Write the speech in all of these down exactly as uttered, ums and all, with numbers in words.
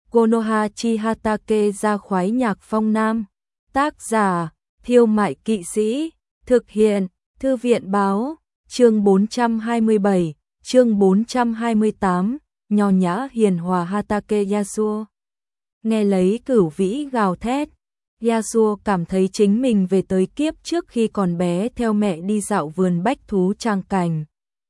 Konoha chi Hatake ra khoái nhạc phong nam. Tác giả, Thiêu Mại Kỵ Sĩ. Thực hiện, Thư viện Báo. Chương bốn trăm hai mươi bảy, chương bốn trăm hai mươi tám, nho nhã hiền hòa Hatake Yasuo. Nghe lấy Cửu Vĩ gào thét, Yasuo cảm thấy chính mình về tới kiếp trước khi còn bé theo mẹ đi dạo vườn bách thú trang cảnh.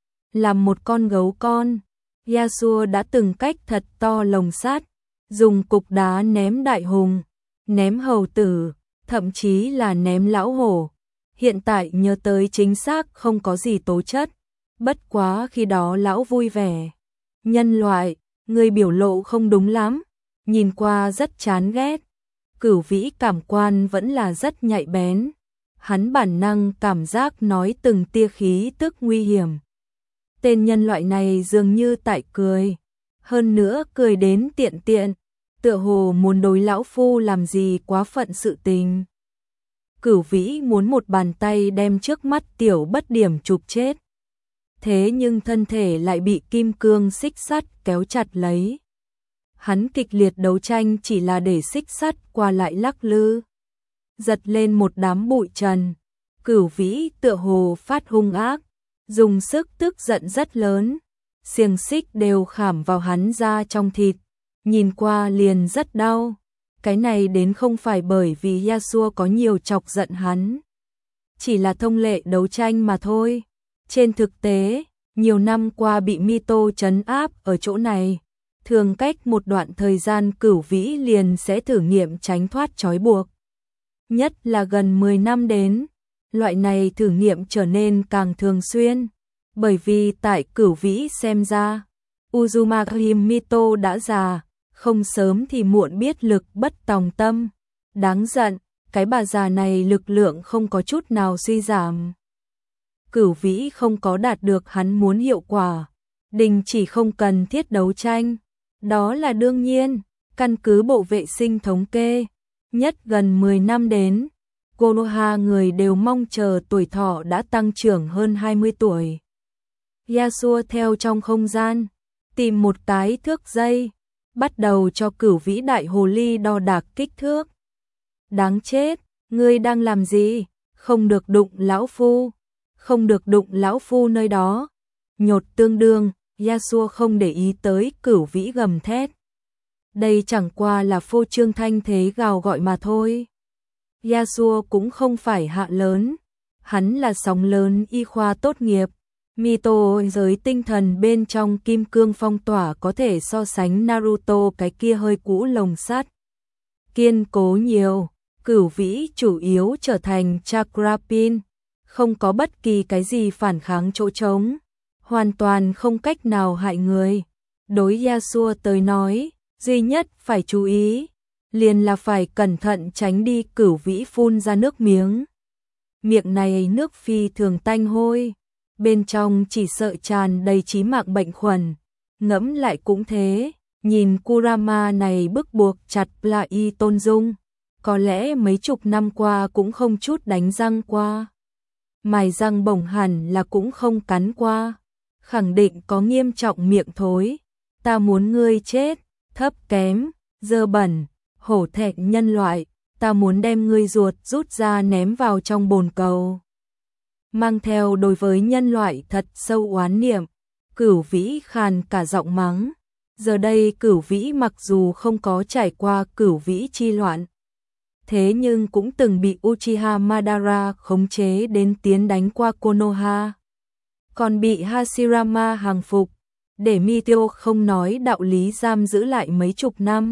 Làm một con gấu con, Yasuo đã từng cách thật to lồng sắt, dùng cục đá ném đại hùng, ném hầu tử, thậm chí là ném lão hổ. Hiện tại nhớ tới chính xác không có gì tố chất, bất quá khi đó lão vui vẻ. Nhân loại, người biểu lộ không đúng lắm, nhìn qua rất chán ghét. Cửu Vĩ cảm quan vẫn là rất nhạy bén, hắn bản năng cảm giác nói từng tia khí tức nguy hiểm. Tên nhân loại này dường như tại cười, hơn nữa cười đến tiện tiện, tựa hồ muốn đối lão phu làm gì quá phận sự tình. Cửu Vĩ muốn một bàn tay đem trước mắt tiểu bất điểm chụp chết. Thế nhưng thân thể lại bị kim cương xích sắt kéo chặt lấy. Hắn kịch liệt đấu tranh chỉ là để xích sắt qua lại lắc lư. Giật lên một đám bụi trần. Cửu Vĩ tựa hồ phát hung ác, dùng sức tức giận rất lớn. Xiềng xích đều khảm vào hắn ra trong thịt, nhìn qua liền rất đau. Cái này đến không phải bởi vì Yasuo có nhiều chọc giận hắn, chỉ là thông lệ đấu tranh mà thôi. Trên thực tế, nhiều năm qua bị Mito trấn áp ở chỗ này, thường cách một đoạn thời gian Cửu Vĩ liền sẽ thử nghiệm tránh thoát trói buộc. Nhất là gần mười năm đến, loại này thử nghiệm trở nên càng thường xuyên, bởi vì tại Cửu Vĩ xem ra, Uzumaki Mito đã già, không sớm thì muộn biết lực bất tòng tâm. Đáng giận, cái bà già này lực lượng không có chút nào suy giảm. Cửu Vĩ không có đạt được hắn muốn hiệu quả, đình chỉ không cần thiết đấu tranh. Đó là đương nhiên, căn cứ bộ vệ sinh thống kê, nhất gần mười năm đến, Konoha người đều mong chờ tuổi thọ đã tăng trưởng hơn hai mươi tuổi. Yasuo theo trong không gian, tìm một cái thước dây, bắt đầu cho Cửu Vĩ đại hồ ly đo đạc kích thước. Đáng chết, ngươi đang làm gì? Không được đụng lão phu, không được đụng lão phu nơi đó. Nhột tương đương, Yasuo không để ý tới Cửu Vĩ gầm thét. Đây chẳng qua là phô trương thanh thế gào gọi mà thôi. Yasuo cũng không phải hạ lớn, hắn là sóng lớn y khoa tốt nghiệp. Mito giới tinh thần bên trong kim cương phong tỏa có thể so sánh Naruto cái kia hơi cũ lồng sắt. Kiên cố nhiều, Cửu Vĩ chủ yếu trở thành chakra pin, không có bất kỳ cái gì phản kháng chỗ trống, hoàn toàn không cách nào hại người. Đối Yasuo tới nói, duy nhất phải chú ý, liền là phải cẩn thận tránh đi Cửu Vĩ phun ra nước miếng. Miệng này nước phi thường tanh hôi, bên trong chỉ sợ tràn đầy chí mạng bệnh khuẩn. Ngẫm lại cũng thế, nhìn Kurama này bức buộc chặt lại Tôn Dung, có lẽ mấy chục năm qua cũng không chút đánh răng qua. Mài răng bổng hẳn là cũng không cắn qua, khẳng định có nghiêm trọng miệng thối. Ta muốn ngươi chết, thấp kém, dơ bẩn, hổ thẹn nhân loại, ta muốn đem ngươi ruột rút ra ném vào trong bồn cầu. Mang theo đối với nhân loại thật sâu oán niệm, Cửu Vĩ khàn cả giọng mắng. Giờ đây Cửu Vĩ mặc dù không có trải qua Cửu Vĩ chi loạn, thế nhưng cũng từng bị Uchiha Madara khống chế đến tiến đánh qua Konoha, còn bị Hashirama hàng phục, để Mito không nói đạo lý giam giữ lại mấy chục năm.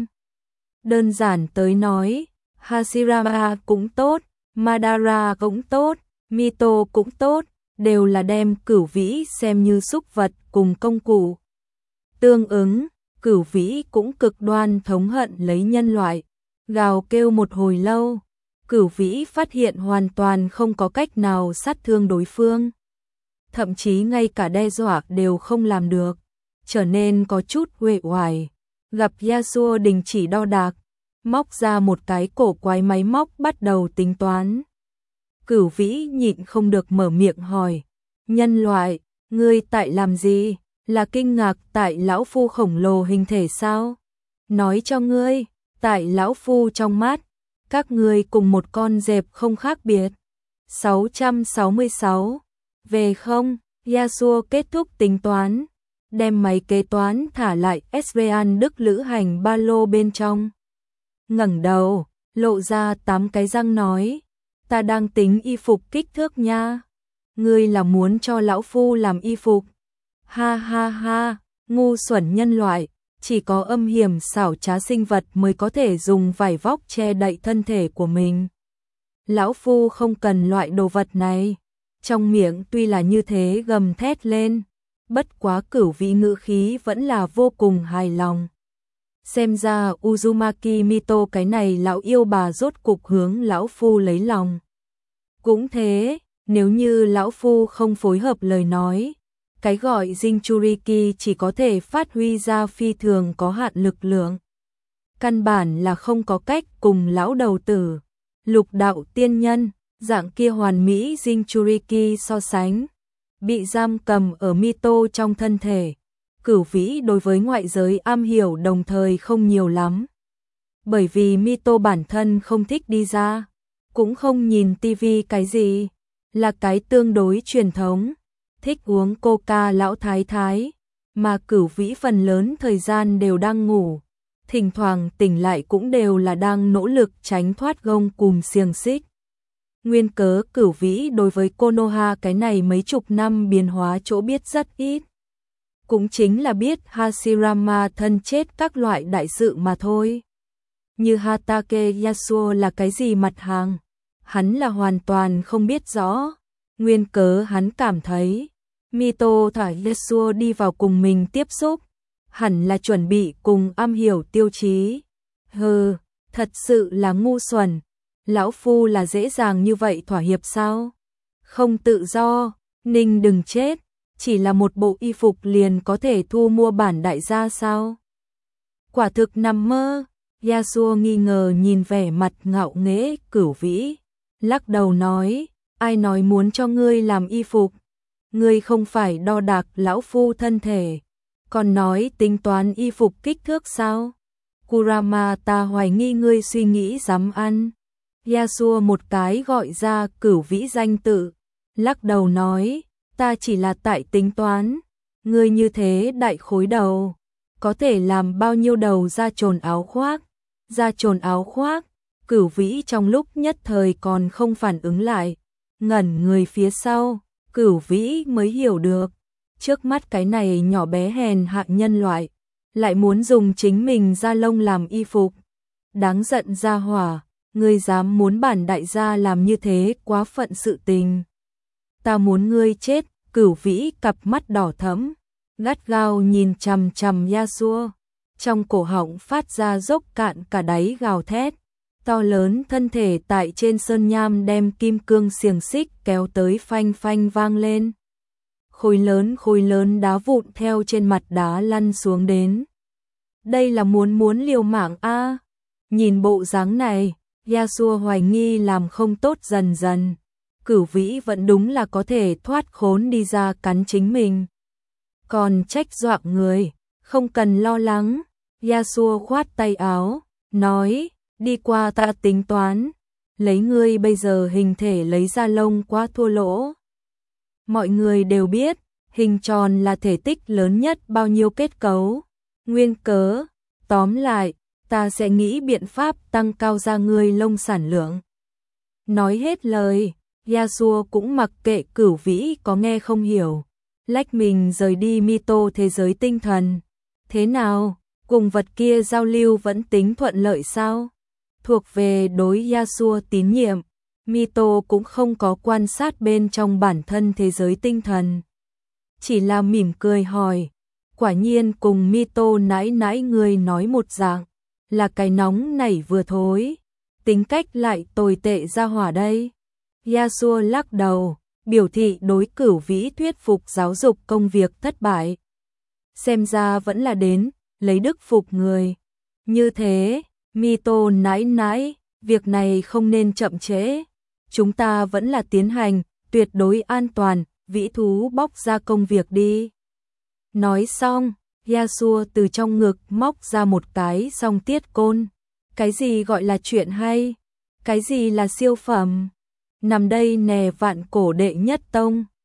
Đơn giản tới nói, Hashirama cũng tốt, Madara cũng tốt, Mito cũng tốt, đều là đem Cửu Vĩ xem như súc vật cùng công cụ. Tương ứng, Cửu Vĩ cũng cực đoan thống hận lấy nhân loại, gào kêu một hồi lâu, Cửu Vĩ phát hiện hoàn toàn không có cách nào sát thương đối phương. Thậm chí ngay cả đe dọa đều không làm được, trở nên có chút uể oải. Gặp Yasuo đình chỉ đo đạc, móc ra một cái cổ quái máy móc bắt đầu tính toán. Cửu Vĩ nhịn không được mở miệng hỏi, nhân loại, ngươi tại làm gì? Là kinh ngạc tại lão phu khổng lồ hình thể sao? Nói cho ngươi, tại lão phu trong mắt, các ngươi cùng một con dẹp không khác biệt. sáu trăm sáu mươi sáu. Về không, Yasuo kết thúc tính toán, đem máy kế toán thả lại Esrean Đức lữ hành ba lô bên trong. Ngẩng đầu, lộ ra tám cái răng nói, ta đang tính y phục kích thước nha. Ngươi là muốn cho lão phu làm y phục? Ha ha ha, ngu xuẩn nhân loại, chỉ có âm hiểm xảo trá sinh vật mới có thể dùng vải vóc che đậy thân thể của mình. Lão phu không cần loại đồ vật này. Trong miệng tuy là như thế gầm thét lên, bất quá Cửu Vĩ ngữ khí vẫn là vô cùng hài lòng. Xem ra Uzumaki Mito cái này lão yêu bà rốt cục hướng lão phu lấy lòng. Cũng thế, nếu như lão phu không phối hợp lời nói, cái gọi Jinchuriki chỉ có thể phát huy ra phi thường có hạn lực lượng. Căn bản là không có cách cùng lão đầu tử, Lục đạo tiên nhân, dạng kia hoàn mỹ Jinchuriki so sánh. Bị giam cầm ở Mito trong thân thể, Cửu Vĩ đối với ngoại giới am hiểu đồng thời không nhiều lắm. Bởi vì Mito bản thân không thích đi ra, cũng không nhìn tivi cái gì, là cái tương đối truyền thống, thích uống coca lão thái thái, mà Cửu Vĩ phần lớn thời gian đều đang ngủ, thỉnh thoảng tỉnh lại cũng đều là đang nỗ lực tránh thoát gông cùm xiềng xích. Nguyên cớ Cửu Vĩ đối với Konoha cái này mấy chục năm biến hóa chỗ biết rất ít. Cũng chính là biết Hashirama thân chết các loại đại sự mà thôi. Như Hatake Yasuo là cái gì mặt hàng, hắn là hoàn toàn không biết rõ. Nguyên cớ hắn cảm thấy, Mito thả Yasuo đi vào cùng mình tiếp xúc, hẳn là chuẩn bị cùng am hiểu tiêu chí. Hừ, thật sự là ngu xuẩn. Lão phu là dễ dàng như vậy thỏa hiệp sao? Không tự do, Ninh đừng chết, chỉ là một bộ y phục liền có thể thu mua bản đại gia sao? Quả thực nằm mơ. Yasuo nghi ngờ nhìn vẻ mặt ngạo nghễ Cửu Vĩ, lắc đầu nói, ai nói muốn cho ngươi làm y phục? Ngươi không phải đo đạc lão phu thân thể, còn nói tính toán y phục kích thước sao? Kurama, ta hoài nghi ngươi suy nghĩ dám ăn. Yasuo một cái gọi ra Cửu Vĩ danh tự, lắc đầu nói, ta chỉ là tại tính toán, ngươi như thế đại khối đầu, có thể làm bao nhiêu đầu da trồn áo khoác, da trồn áo khoác. Cửu Vĩ trong lúc nhất thời còn không phản ứng lại, ngẩn người phía sau, Cửu Vĩ mới hiểu được, trước mắt cái này nhỏ bé hèn hạ nhân loại, lại muốn dùng chính mình da lông làm y phục. Đáng giận ra hỏa, ngươi dám muốn bản đại gia làm như thế quá phận sự tình. Ta muốn ngươi chết. Cửu Vĩ cặp mắt đỏ thẫm, gắt gao nhìn chằm chằm Yasuo, trong cổ họng phát ra dốc cạn cả đáy gào thét. To lớn thân thể tại trên sơn nham đem kim cương xiềng xích kéo tới phanh phanh vang lên. Khối lớn khối lớn đá vụn theo trên mặt đá lăn xuống đến. Đây là muốn muốn liều mạng a. Nhìn bộ dáng này, Yasuo hoài nghi làm không tốt dần dần. Cửu Vĩ vẫn đúng là có thể thoát khốn đi ra cắn chính mình. Còn trách doạng người, không cần lo lắng. Yasuo khoát tay áo, nói, đi qua ta tính toán, lấy ngươi bây giờ hình thể lấy ra lông quá thua lỗ. Mọi người đều biết, hình tròn là thể tích lớn nhất bao nhiêu kết cấu. Nguyên cớ, tóm lại, ta sẽ nghĩ biện pháp tăng cao ra ngươi lông sản lượng. Nói hết lời, Yasuo cũng mặc kệ Cửu Vĩ có nghe không hiểu, lách mình rời đi Mito thế giới tinh thần. Thế nào, cùng vật kia giao lưu vẫn tính thuận lợi sao? Thuộc về đối Yasuo tín nhiệm, Mito cũng không có quan sát bên trong bản thân thế giới tinh thần. Chỉ là mỉm cười hỏi, quả nhiên cùng Mito nãy nãy người nói một dạng, là cái nóng nảy vừa thối, tính cách lại tồi tệ ra hỏa đây. Yasuo lắc đầu, biểu thị đối Cửu Vĩ thuyết phục giáo dục công việc thất bại. Xem ra vẫn là đến, lấy đức phục người. Như thế, Mito nãi nãi, việc này không nên chậm trễ. Chúng ta vẫn là tiến hành, tuyệt đối an toàn, Vĩ thú bóc ra công việc đi. Nói xong, Yasuo từ trong ngực móc ra một cái song tiết côn. Cái gì gọi là chuyện hay? Cái gì là siêu phẩm? Nằm đây nè vạn cổ đệ nhất tông.